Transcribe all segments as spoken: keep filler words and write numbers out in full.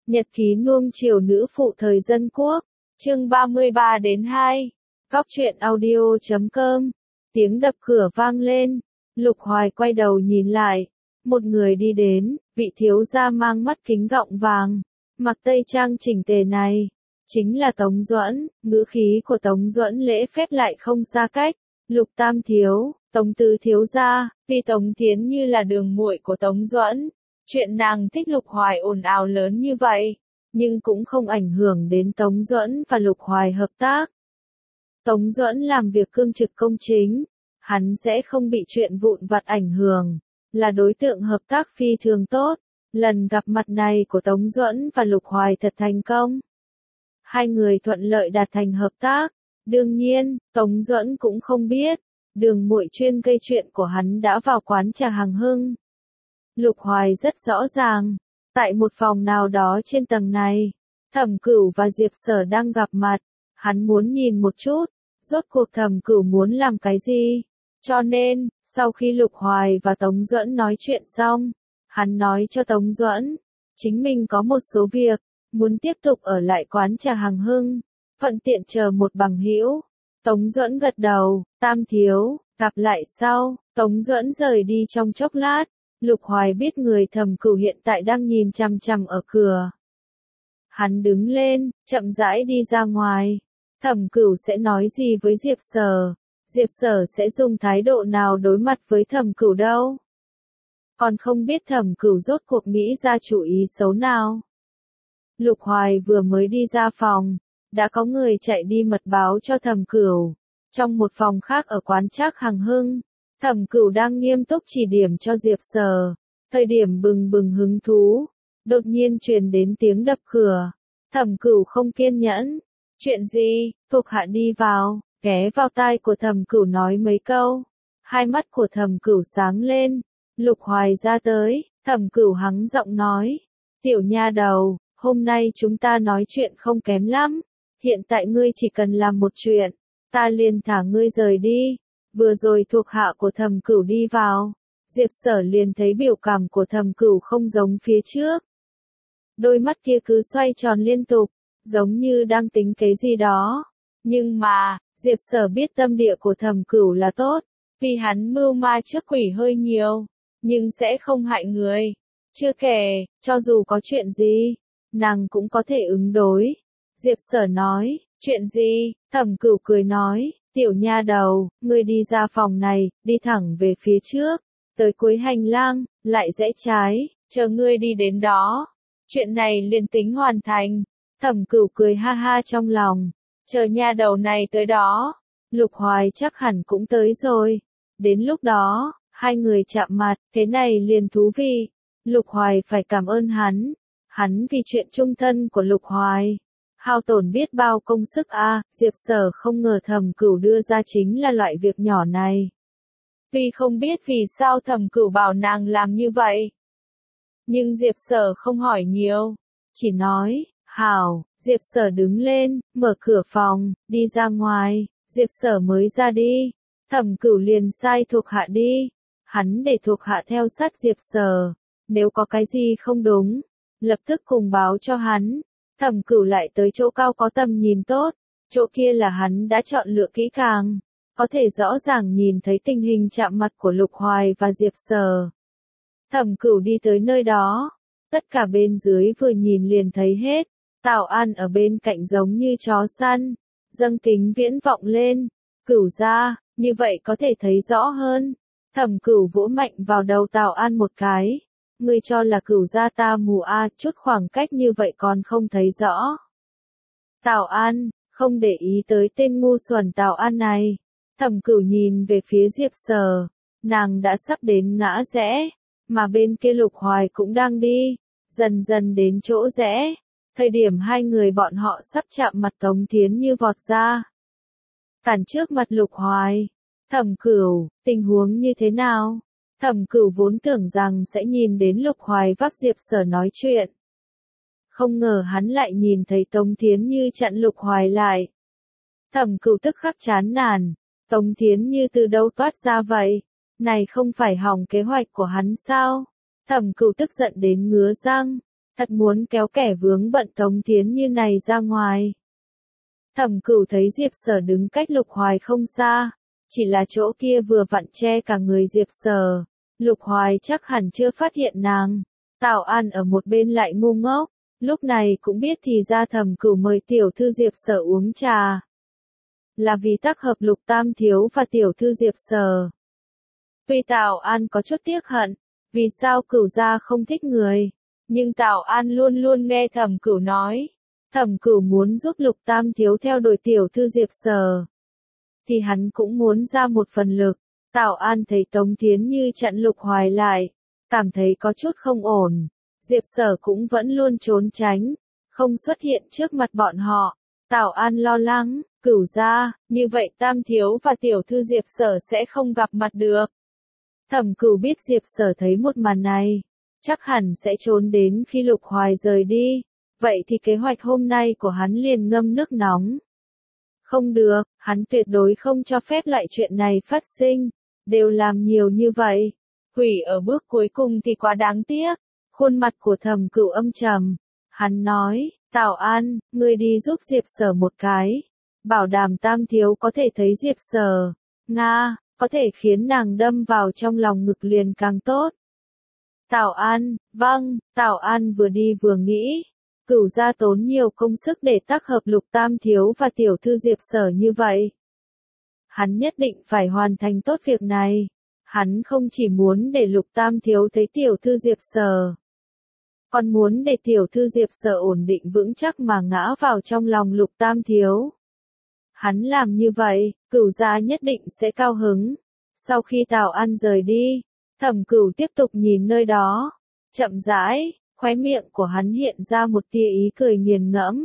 Nhật ký nuông chiều nữ phụ thời dân quốc, chương ba mươi ba đến hai. Góc truyện audio chấm com. Tiếng đập cửa vang lên, Lục Hoài quay đầu nhìn lại, một người đi đến, vị thiếu gia mang mắt kính gọng vàng, mặc tây trang chỉnh tề này, chính là Tống Duẫn. Ngữ khí của Tống Duẫn lễ phép lại không xa cách. Lục Tam thiếu, Tống Tứ thiếu gia, vì Tống Thiến Như là đường muội của Tống Duẫn, chuyện nàng thích Lục Hoài ồn ào lớn như vậy, nhưng cũng không ảnh hưởng đến Tống Duẫn và Lục Hoài hợp tác. Tống Duẫn làm việc cương trực công chính, hắn sẽ không bị chuyện vụn vặt ảnh hưởng, là đối tượng hợp tác phi thường tốt. Lần gặp mặt này của Tống Duẫn và Lục Hoài thật thành công. Hai người thuận lợi đạt thành hợp tác. Đương nhiên, Tống Duẫn cũng không biết, đường muội chuyên gây chuyện của hắn đã vào quán trà Hằng Hưng. Lục Hoài rất rõ ràng, tại một phòng nào đó trên tầng này, Thẩm Cửu và Diệp Sở đang gặp mặt, hắn muốn nhìn một chút, rốt cuộc Thẩm Cửu muốn làm cái gì. Cho nên, sau khi Lục Hoài và Tống Duẫn nói chuyện xong, hắn nói cho Tống Duẫn, chính mình có một số việc, muốn tiếp tục ở lại quán trà Hằng Hưng, thuận tiện chờ một bằng hữu. Tống Duẫn gật đầu, Tam thiếu, gặp lại sau. Tống Duẫn rời đi trong chốc lát. Lục Hoài biết người Thẩm Cửu hiện tại đang nhìn chằm chằm ở cửa. Hắn đứng lên, chậm rãi đi ra ngoài. Thẩm Cửu sẽ nói gì với Diệp Sở? Diệp Sở sẽ dùng thái độ nào đối mặt với Thẩm Cửu đâu? Còn không biết Thẩm Cửu rốt cuộc nghĩ ra chủ ý xấu nào. Lục Hoài vừa mới đi ra phòng, đã có người chạy đi mật báo cho Thẩm Cửu. Trong một phòng khác ở quán trác Hằng Hưng, Thẩm Cửu đang nghiêm túc chỉ điểm cho Diệp Sở. Thời điểm bừng bừng hứng thú, đột nhiên truyền đến tiếng đập cửa. Thẩm Cửu không kiên nhẫn. Chuyện gì? Thuộc hạ đi vào, ghé vào tai của Thẩm Cửu nói mấy câu. Hai mắt của Thẩm Cửu sáng lên. Lục Hoài ra tới, Thẩm Cửu hắng giọng nói. Tiểu nha đầu, hôm nay chúng ta nói chuyện không kém lắm. Hiện tại ngươi chỉ cần làm một chuyện, ta liền thả ngươi rời đi. Vừa rồi thuộc hạ của Thẩm Cửu đi vào, Diệp Sở liền thấy biểu cảm của Thẩm Cửu không giống phía trước. Đôi mắt kia cứ xoay tròn liên tục, giống như đang tính cái gì đó. Nhưng mà, Diệp Sở biết tâm địa của Thẩm Cửu là tốt, vì hắn mưu ma trước quỷ hơi nhiều, nhưng sẽ không hại người. Chưa kể, cho dù có chuyện gì, nàng cũng có thể ứng đối. Diệp Sở nói, chuyện gì? Thẩm Cửu cười nói, tiểu nha đầu, ngươi đi ra phòng này, đi thẳng về phía trước, tới cuối hành lang, lại rẽ trái, chờ ngươi đi đến đó. Chuyện này liền tính hoàn thành. Thẩm Cửu cười ha ha trong lòng, chờ nha đầu này tới đó, Lục Hoài chắc hẳn cũng tới rồi. Đến lúc đó, hai người chạm mặt, thế này liền thú vị. Lục Hoài phải cảm ơn hắn, hắn vì chuyện chung thân của Lục Hoài hao tổn biết bao công sức a. À, Diệp Sở không ngờ Thẩm Cửu đưa ra chính là loại việc nhỏ này. Vì không biết vì sao Thẩm Cửu bảo nàng làm như vậy. Nhưng Diệp Sở không hỏi nhiều, chỉ nói, hảo. Diệp Sở đứng lên, mở cửa phòng, đi ra ngoài. Diệp Sở mới ra đi, Thẩm Cửu liền sai thuộc hạ đi. Hắn để thuộc hạ theo sát Diệp Sở, nếu có cái gì không đúng, lập tức cùng báo cho hắn. Thẩm Cửu lại tới chỗ cao có tầm nhìn tốt, chỗ kia là hắn đã chọn lựa kỹ càng, có thể rõ ràng nhìn thấy tình hình chạm mặt của Lục Hoài và Diệp Sở. Thẩm Cửu đi tới nơi đó, tất cả bên dưới vừa nhìn liền thấy hết. Tào An ở bên cạnh giống như chó săn, dâng kính viễn vọng lên. Cửu gia, như vậy có thể thấy rõ hơn. Thẩm Cửu vỗ mạnh vào đầu Tào An một cái. Ngươi cho là Cửu gia ta mù a, à, chút khoảng cách như vậy còn không thấy rõ. Tào An, không để ý tới tên ngu xuẩn Tào An này. Thẩm Cửu nhìn về phía Diệp Sở, nàng đã sắp đến ngã rẽ, mà bên kia Lục Hoài cũng đang đi, dần dần đến chỗ rẽ. Thời điểm hai người bọn họ sắp chạm mặt Tống Thiến Như vọt ra, cản trước mặt Lục Hoài. Thẩm Cửu, tình huống như thế nào? Thẩm Cửu vốn tưởng rằng sẽ nhìn đến Lục Hoài vác Diệp Sở nói chuyện. Không ngờ hắn lại nhìn thấy Tống Thiến Như chặn Lục Hoài lại. Thẩm Cửu tức khắc chán nản, Tống Thiến Như từ đâu toát ra vậy? Này không phải hỏng kế hoạch của hắn sao? Thẩm Cửu tức giận đến ngứa răng. thật muốn kéo kẻ vướng bận Tống Thiến Như này ra ngoài. Thẩm Cửu thấy Diệp Sở đứng cách Lục Hoài không xa, chỉ là chỗ kia vừa vặn che cả người Diệp Sở, Lục Hoài chắc hẳn chưa phát hiện nàng. Tào An ở một bên lại ngu ngốc, lúc này cũng biết thì ra Thẩm Cửu mời tiểu thư Diệp Sở uống trà, là vì tác hợp Lục Tam thiếu và tiểu thư Diệp Sở. Tuy Tào An có chút tiếc hận, vì sao Cửu gia không thích người, nhưng Tào An luôn luôn nghe Thẩm Cửu nói, Thẩm Cửu muốn giúp Lục Tam thiếu theo đuổi tiểu thư Diệp Sở, thì hắn cũng muốn ra một phần lực. Tào An thấy Tống Thiến Như chặn Lục Hoài lại, cảm thấy có chút không ổn. Diệp Sở cũng vẫn luôn trốn tránh, không xuất hiện trước mặt bọn họ. Tào An lo lắng, Cửu gia, như vậy Tam thiếu và tiểu thư Diệp Sở sẽ không gặp mặt được. Thẩm Cửu biết Diệp Sở thấy một màn này, chắc hẳn sẽ trốn đến khi Lục Hoài rời đi, vậy thì kế hoạch hôm nay của hắn liền ngâm nước nóng. Không được, hắn tuyệt đối không cho phép lại chuyện này phát sinh, đều làm nhiều như vậy. Hủy ở bước cuối cùng thì quá đáng tiếc. Khuôn mặt của Thẩm Cửu âm trầm, hắn nói, Tào An, ngươi đi giúp Diệp Sở một cái, bảo đảm Tam thiếu có thể thấy Diệp Sở, Nga, có thể khiến nàng đâm vào trong lòng ngực liền càng tốt. Tào An, vâng, Tào An vừa đi vừa nghĩ, Cửu gia tốn nhiều công sức để tác hợp Lục Tam thiếu và tiểu thư Diệp Sở như vậy. Hắn nhất định phải hoàn thành tốt việc này, hắn không chỉ muốn để Lục Tam thiếu thấy tiểu thư Diệp Sở, còn muốn để tiểu thư Diệp Sở ổn định vững chắc mà ngã vào trong lòng Lục Tam thiếu. Hắn làm như vậy, Cửu gia nhất định sẽ cao hứng. Sau khi Tào An rời đi, Thẩm Cửu tiếp tục nhìn nơi đó, chậm rãi, khóe miệng của hắn hiện ra một tia ý cười nghiền ngẫm.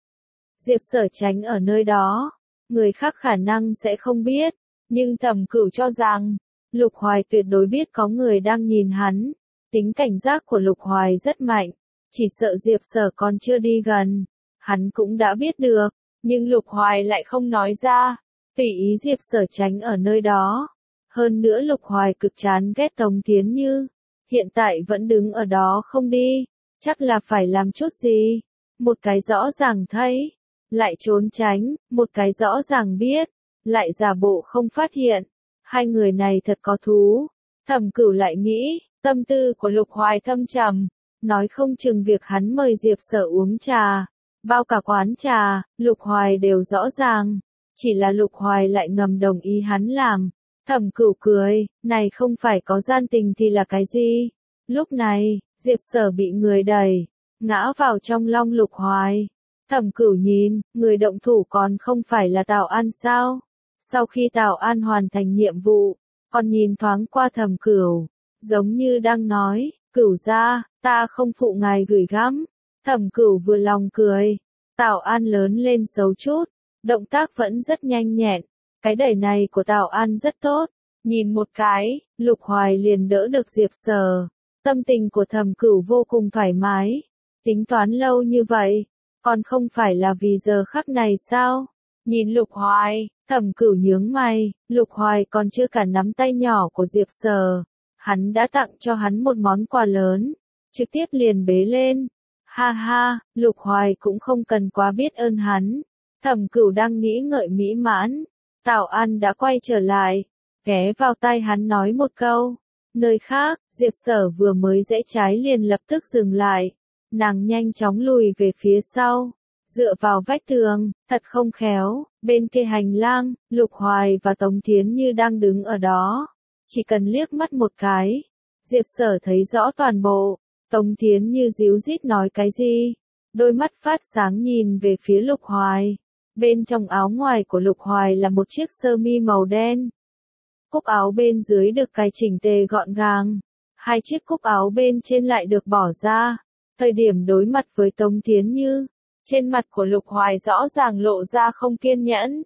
Diệp Sở tránh ở nơi đó, người khác khả năng sẽ không biết, nhưng Thẩm Cửu cho rằng, Lục Hoài tuyệt đối biết có người đang nhìn hắn. Tính cảnh giác của Lục Hoài rất mạnh, chỉ sợ Diệp Sở còn chưa đi gần, hắn cũng đã biết được, nhưng Lục Hoài lại không nói ra, tùy ý Diệp Sở tránh ở nơi đó. Hơn nữa Lục Hoài cực chán ghét Tống Thiến Như, hiện tại vẫn đứng ở đó không đi, chắc là phải làm chút gì. Một cái rõ ràng thấy, lại trốn tránh, một cái rõ ràng biết, lại giả bộ không phát hiện. Hai người này thật có thú. Thẩm Cửu lại nghĩ, tâm tư của Lục Hoài thâm trầm, nói không chừng việc hắn mời Diệp Sở uống trà, bao cả quán trà, Lục Hoài đều rõ ràng, chỉ là Lục Hoài lại ngầm đồng ý hắn làm. Thẩm Cửu cười, này không phải có gian tình thì là cái gì? Lúc này, Diệp Sở bị người đẩy, ngã vào trong lòng Lục Hoài. Thẩm Cửu nhìn, người động thủ còn không phải là Tào An sao? Sau khi Tào An hoàn thành nhiệm vụ, còn nhìn thoáng qua Thẩm Cửu, giống như đang nói, Cửu gia, ta không phụ ngài gửi gắm. Thẩm Cửu vừa lòng cười, Tào An lớn lên xấu chút, động tác vẫn rất nhanh nhẹn, cái đẩy này của Tào An rất tốt, nhìn một cái, Lục Hoài liền đỡ được Diệp Sở, tâm tình của Thẩm Cửu vô cùng thoải mái, tính toán lâu như vậy, còn không phải là vì giờ khắc này sao? Nhìn Lục Hoài, Thẩm Cửu nhướng mày, Lục Hoài còn chưa cả nắm tay nhỏ của Diệp Sở, hắn đã tặng cho hắn một món quà lớn, trực tiếp liền bế lên. Ha ha, Lục Hoài cũng không cần quá biết ơn hắn. Thẩm Cửu đang nghĩ ngợi mỹ mãn, Tào An đã quay trở lại, ghé vào tai hắn nói một câu. Nơi khác, Diệp Sở vừa mới rẽ trái liền lập tức dừng lại, nàng nhanh chóng lùi về phía sau, dựa vào vách tường, thật không khéo, bên kia hành lang, Lục Hoài và Tống Thiến Như đang đứng ở đó, chỉ cần liếc mắt một cái, Diệp Sở thấy rõ toàn bộ. Tống Thiến Như díu dít nói cái gì, đôi mắt phát sáng nhìn về phía Lục Hoài. Bên trong áo ngoài của Lục Hoài là một chiếc sơ mi màu đen. Cúc áo bên dưới được cài chỉnh tề gọn gàng, hai chiếc cúc áo bên trên lại được bỏ ra. Thời điểm đối mặt với Tống Thiến Như, trên mặt của Lục Hoài rõ ràng lộ ra không kiên nhẫn,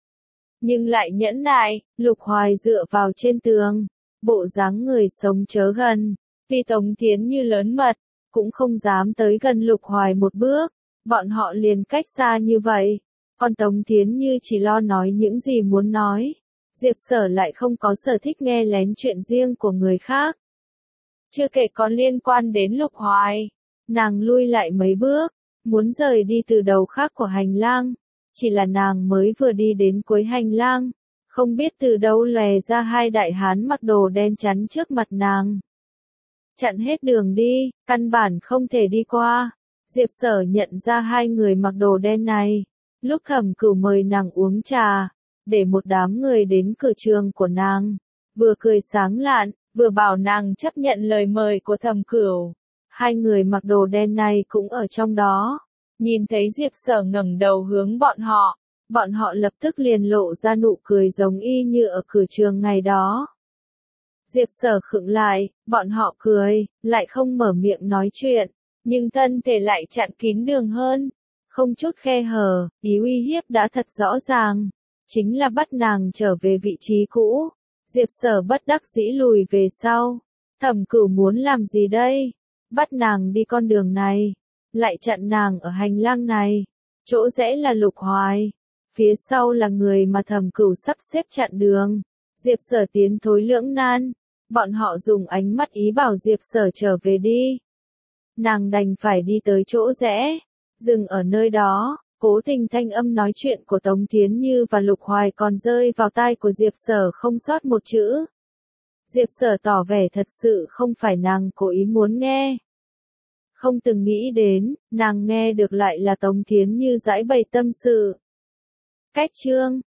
nhưng lại nhẫn nại. Lục Hoài dựa vào trên tường, bộ dáng người sống chớ gần. Vì Tống Thiến Như lớn mật, cũng không dám tới gần Lục Hoài một bước, bọn họ liền cách xa như vậy, còn Tống Thiến Như chỉ lo nói những gì muốn nói, Diệp Sở lại không có sở thích nghe lén chuyện riêng của người khác. Chưa kể còn liên quan đến Lục Hoài, Nàng lui lại mấy bước, muốn rời đi từ đầu khác của hành lang. Chỉ là nàng mới vừa đi đến cuối hành lang, không biết từ đâu lòe ra hai đại hán mặc đồ đen chắn trước mặt nàng. Chặn hết đường đi, căn bản không thể đi qua. Diệp Sở nhận ra hai người mặc đồ đen này. Lúc Thẩm Cửu mời nàng uống trà, để một đám người đến cửa trường của nàng, vừa cười sáng lạn, vừa bảo nàng chấp nhận lời mời của Thẩm Cửu. Hai người mặc đồ đen này cũng ở trong đó. Nhìn thấy Diệp Sở ngẩng đầu hướng bọn họ, bọn họ lập tức liền lộ ra nụ cười giống y như ở cửa trường ngày đó. Diệp Sở khựng lại, bọn họ cười, lại không mở miệng nói chuyện, nhưng thân thể lại chặn kín đường hơn, không chút khe hở, ý uy hiếp đã thật rõ ràng, chính là bắt nàng trở về vị trí cũ. Diệp Sở bất đắc dĩ lùi về sau. Thẩm Cửu muốn làm gì đây? Bắt nàng đi con đường này, lại chặn nàng ở hành lang này. Chỗ rẽ là Lục Hoài, phía sau là người mà Thẩm Cửu sắp xếp chặn đường. Diệp Sở tiến thối lưỡng nan, bọn họ dùng ánh mắt ý bảo Diệp Sở trở về đi. Nàng đành phải đi tới chỗ rẽ, dừng ở nơi đó. Cố Tình thanh âm nói chuyện của Tống Thiến Như và Lục Hoài còn rơi vào tai của Diệp Sở không sót một chữ. Diệp Sở tỏ vẻ thật sự không phải nàng cố ý muốn nghe. Không từng nghĩ đến, nàng nghe được lại là Tống Thiến Như giãi bày tâm sự. Cách chương